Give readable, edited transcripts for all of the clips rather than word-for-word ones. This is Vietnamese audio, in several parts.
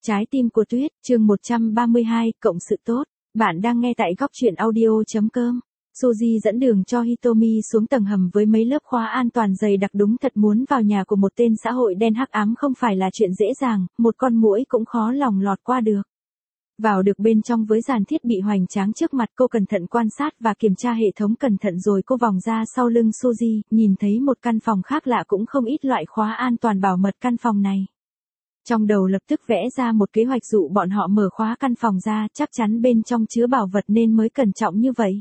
Trái tim của tuyết, chương 132, cộng sự tốt. Bạn đang nghe tại góc truyện audio.com. Suzy dẫn đường cho Hitomi xuống tầng hầm với mấy lớp khóa an toàn dày đặc, đúng thật muốn vào nhà của một tên xã hội đen hắc ám không phải là chuyện dễ dàng, một con muỗi cũng khó lòng lọt qua được. Vào được bên trong với dàn thiết bị hoành tráng trước mặt, cô cẩn thận quan sát và kiểm tra hệ thống cẩn thận rồi cô vòng ra sau lưng Suzy, nhìn thấy một căn phòng khác lạ, cũng không ít loại khóa an toàn bảo mật căn phòng này. Trong đầu lập tức vẽ ra một kế hoạch dụ bọn họ mở khóa căn phòng ra, chắc chắn bên trong chứa bảo vật nên mới cẩn trọng như vậy.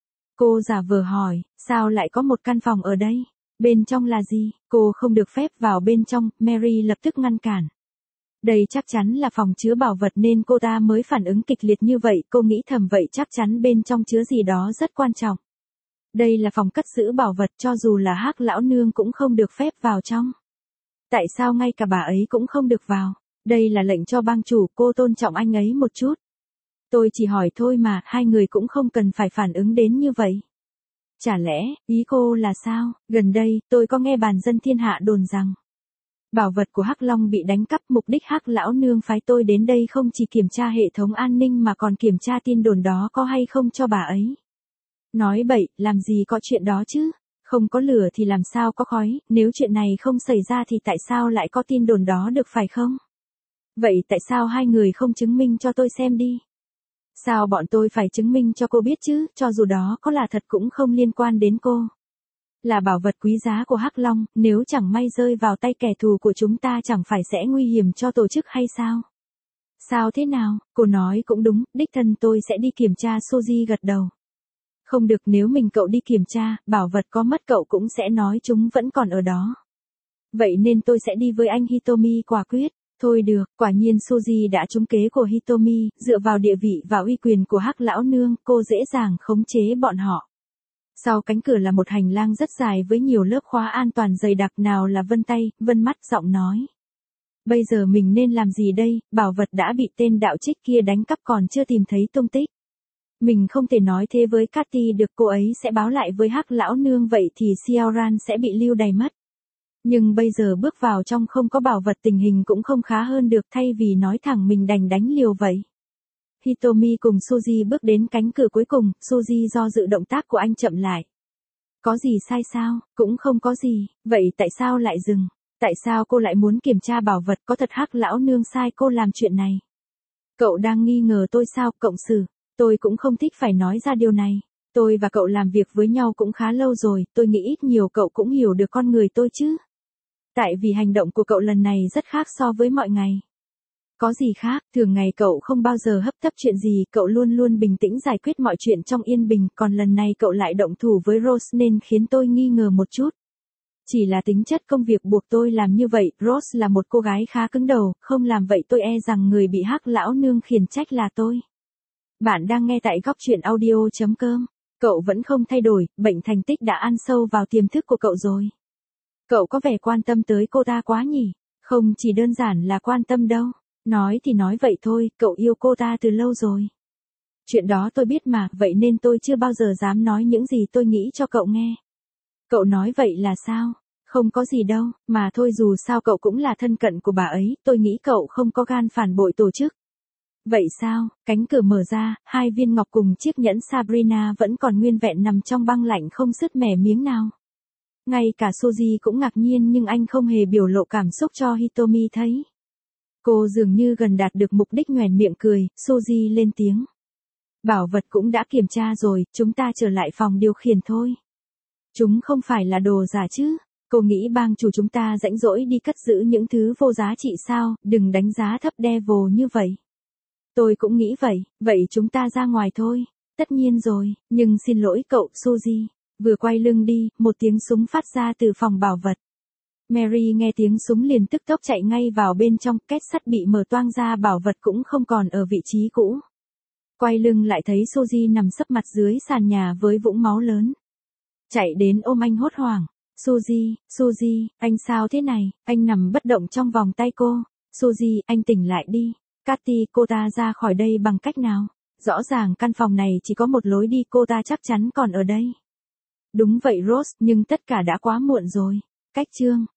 Cô giả vờ hỏi, sao lại có một căn phòng ở đây? Bên trong là gì? Cô không được phép vào bên trong, Mary lập tức ngăn cản. Đây chắc chắn là phòng chứa bảo vật nên cô ta mới phản ứng kịch liệt như vậy, cô nghĩ thầm vậy chắc chắn bên trong chứa gì đó rất quan trọng. Đây là phòng cất giữ bảo vật, cho dù là Hắc lão nương cũng không được phép vào trong. Tại sao ngay cả bà ấy cũng không được vào? Đây là lệnh cho bang chủ, cô tôn trọng anh ấy một chút. Tôi chỉ hỏi thôi mà, hai người cũng không cần phải phản ứng đến như vậy. Chả lẽ, ý cô là sao? Gần đây, tôi có nghe bàn dân thiên hạ đồn rằng bảo vật của Hắc Long bị đánh cắp, mục đích Hắc lão nương phái tôi đến đây không chỉ kiểm tra hệ thống an ninh mà còn kiểm tra tin đồn đó có hay không cho bà ấy. Nói bậy, làm gì có chuyện đó chứ? Không có lửa thì làm sao có khói, nếu chuyện này không xảy ra thì tại sao lại có tin đồn đó được phải không? Vậy tại sao hai người không chứng minh cho tôi xem đi? Sao bọn tôi phải chứng minh cho cô biết chứ, cho dù đó có là thật cũng không liên quan đến cô. Là bảo vật quý giá của Hắc Long, nếu chẳng may rơi vào tay kẻ thù của chúng ta chẳng phải sẽ nguy hiểm cho tổ chức hay sao? Sao thế nào, cô nói cũng đúng, đích thân tôi sẽ đi kiểm tra. Suzy gật đầu. Không được, nếu mình cậu đi kiểm tra, bảo vật có mất cậu cũng sẽ nói chúng vẫn còn ở đó. Vậy nên tôi sẽ đi với anh, Hitomi quả quyết. Thôi được, quả nhiên Suzy đã trúng kế của Hitomi, dựa vào địa vị và uy quyền của Hắc lão nương, cô dễ dàng khống chế bọn họ. Sau cánh cửa là một hành lang rất dài với nhiều lớp khóa an toàn dày đặc, nào là vân tay, vân mắt, giọng nói. Bây giờ mình nên làm gì đây, bảo vật đã bị tên đạo trích kia đánh cắp còn chưa tìm thấy tung tích. Mình không thể nói thế với Cathy được, cô ấy sẽ báo lại với Hắc lão nương, vậy thì Xiaoran sẽ bị lưu đày mất. Nhưng bây giờ bước vào trong không có bảo vật tình hình cũng không khá hơn được, thay vì nói thẳng mình đành đánh liều vậy. Hitomi cùng Suzy bước đến cánh cửa cuối cùng, Suzy do dự động tác của anh chậm lại. Có gì sai sao? Cũng không có gì, vậy tại sao lại dừng? Tại sao cô lại muốn kiểm tra bảo vật, có thật Hắc lão nương sai cô làm chuyện này? Cậu đang nghi ngờ tôi sao, cộng sự? Tôi cũng không thích phải nói ra điều này. Tôi và cậu làm việc với nhau cũng khá lâu rồi, tôi nghĩ ít nhiều cậu cũng hiểu được con người tôi chứ. Tại vì hành động của cậu lần này rất khác so với mọi ngày. Có gì khác, thường ngày cậu không bao giờ hấp tấp chuyện gì, cậu luôn luôn bình tĩnh giải quyết mọi chuyện trong yên bình, còn lần này cậu lại động thủ với Rose nên khiến tôi nghi ngờ một chút. Chỉ là tính chất công việc buộc tôi làm như vậy, Rose là một cô gái khá cứng đầu, không làm vậy tôi e rằng người bị Hắc lão nương khiển trách là tôi. Bạn đang nghe tại góc truyện audio.com. Cậu vẫn không thay đổi, bệnh thành tích đã ăn sâu vào tiềm thức của cậu rồi. Cậu có vẻ quan tâm tới cô ta quá nhỉ? Không chỉ đơn giản là quan tâm đâu. Nói thì nói vậy thôi, cậu yêu cô ta từ lâu rồi. Chuyện đó tôi biết mà, vậy nên tôi chưa bao giờ dám nói những gì tôi nghĩ cho cậu nghe. Cậu nói vậy là sao? Không có gì đâu, mà thôi, dù sao cậu cũng là thân cận của bà ấy, tôi nghĩ cậu không có gan phản bội tổ chức. Vậy sao? Cánh cửa mở ra, hai viên ngọc cùng chiếc nhẫn Sabrina vẫn còn nguyên vẹn nằm trong băng lạnh không sứt mẻ miếng nào. Ngay cả Suzy cũng ngạc nhiên nhưng anh không hề biểu lộ cảm xúc cho Hitomi thấy. Cô dường như gần đạt được mục đích, nhoẻn miệng cười, Suzy lên tiếng. Bảo vật cũng đã kiểm tra rồi, chúng ta trở lại phòng điều khiển thôi. Chúng không phải là đồ giả chứ? Cô nghĩ bang chủ chúng ta rãnh rỗi đi cất giữ những thứ vô giá trị sao, đừng đánh giá thấp Devil như vậy. Tôi cũng nghĩ vậy chúng ta ra ngoài thôi. Tất nhiên rồi, nhưng xin lỗi cậu, Suzy. Vừa quay lưng đi, một tiếng súng phát ra từ phòng bảo vật. Mary nghe tiếng súng liền tức tốc chạy ngay vào bên trong, két sắt bị mở toang ra, bảo vật cũng không còn ở vị trí cũ. Quay lưng lại thấy Suzy nằm sấp mặt dưới sàn nhà với vũng máu lớn. Chạy đến ôm anh hốt hoảng. Suzy, anh sao thế này? Anh nằm bất động trong vòng tay cô. Suzy, anh tỉnh lại đi. Cathy, cô ta ra khỏi đây bằng cách nào? Rõ ràng căn phòng này chỉ có một lối đi, cô ta chắc chắn còn ở đây. Đúng vậy Rose, nhưng tất cả đã quá muộn rồi. Cách chương